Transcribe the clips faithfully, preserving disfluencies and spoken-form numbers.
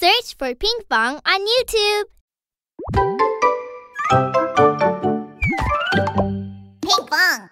Search for Pinkfong on YouTube. Pinkfong.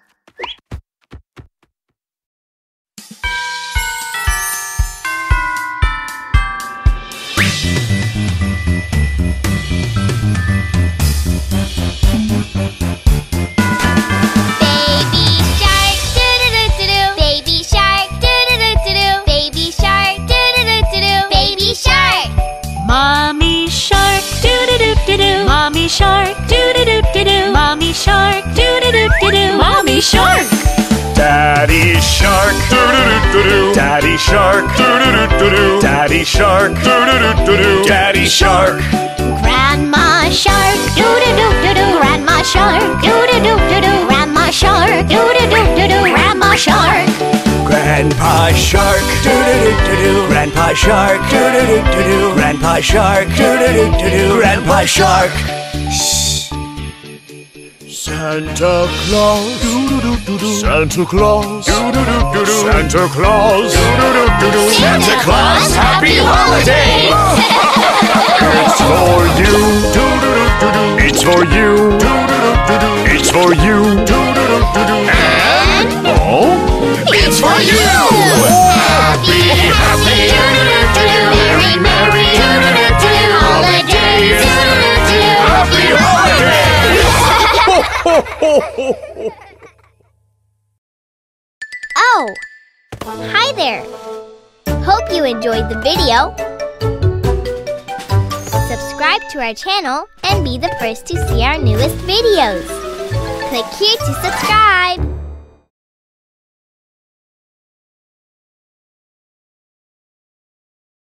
Mommy shark, doo-doo-doo-doo-doo. Mommy shark, doo-doo-doo-doo-doo. Mommy shark. Daddy shark, doo-doo-doo-doo-doo. Daddy shark, doo-doo-doo-doo-doo. Daddy shark, doo-doo-doo-doo-doo. Daddy shark. Grandma shark, doo-doo-doo-doo-doo. Grandma shark, doo-doo-doo-doo-doo. Grandma shark, doo-doo-doo-doo-doo. Grandma shark. Grandpa shark, doo-doo-doo-doo-doo. Grandpa shark, doo-doo-doo-doo-doo. Grandpa shark, doo-doo-doo-doo-doo. Grandpa shark. Santa Claus, doo-doo-doo-doo. Santa Claus, doo-doo-doo-doo. Santa Claus, doo-doo-doo-doo. Santa Claus, happy holiday! It's for you, doo-doo-doo-doo. It's for you, doo-doo-doo-doo. It's for you, doo-doo-doo-doo. And oh. It's for you! Happy, happy, merry, merry, holidays! Happy holidays! Oh! Hi there! Hope you enjoyed the video. Subscribe to our channel and be the first to see our newest videos. Click here to subscribe.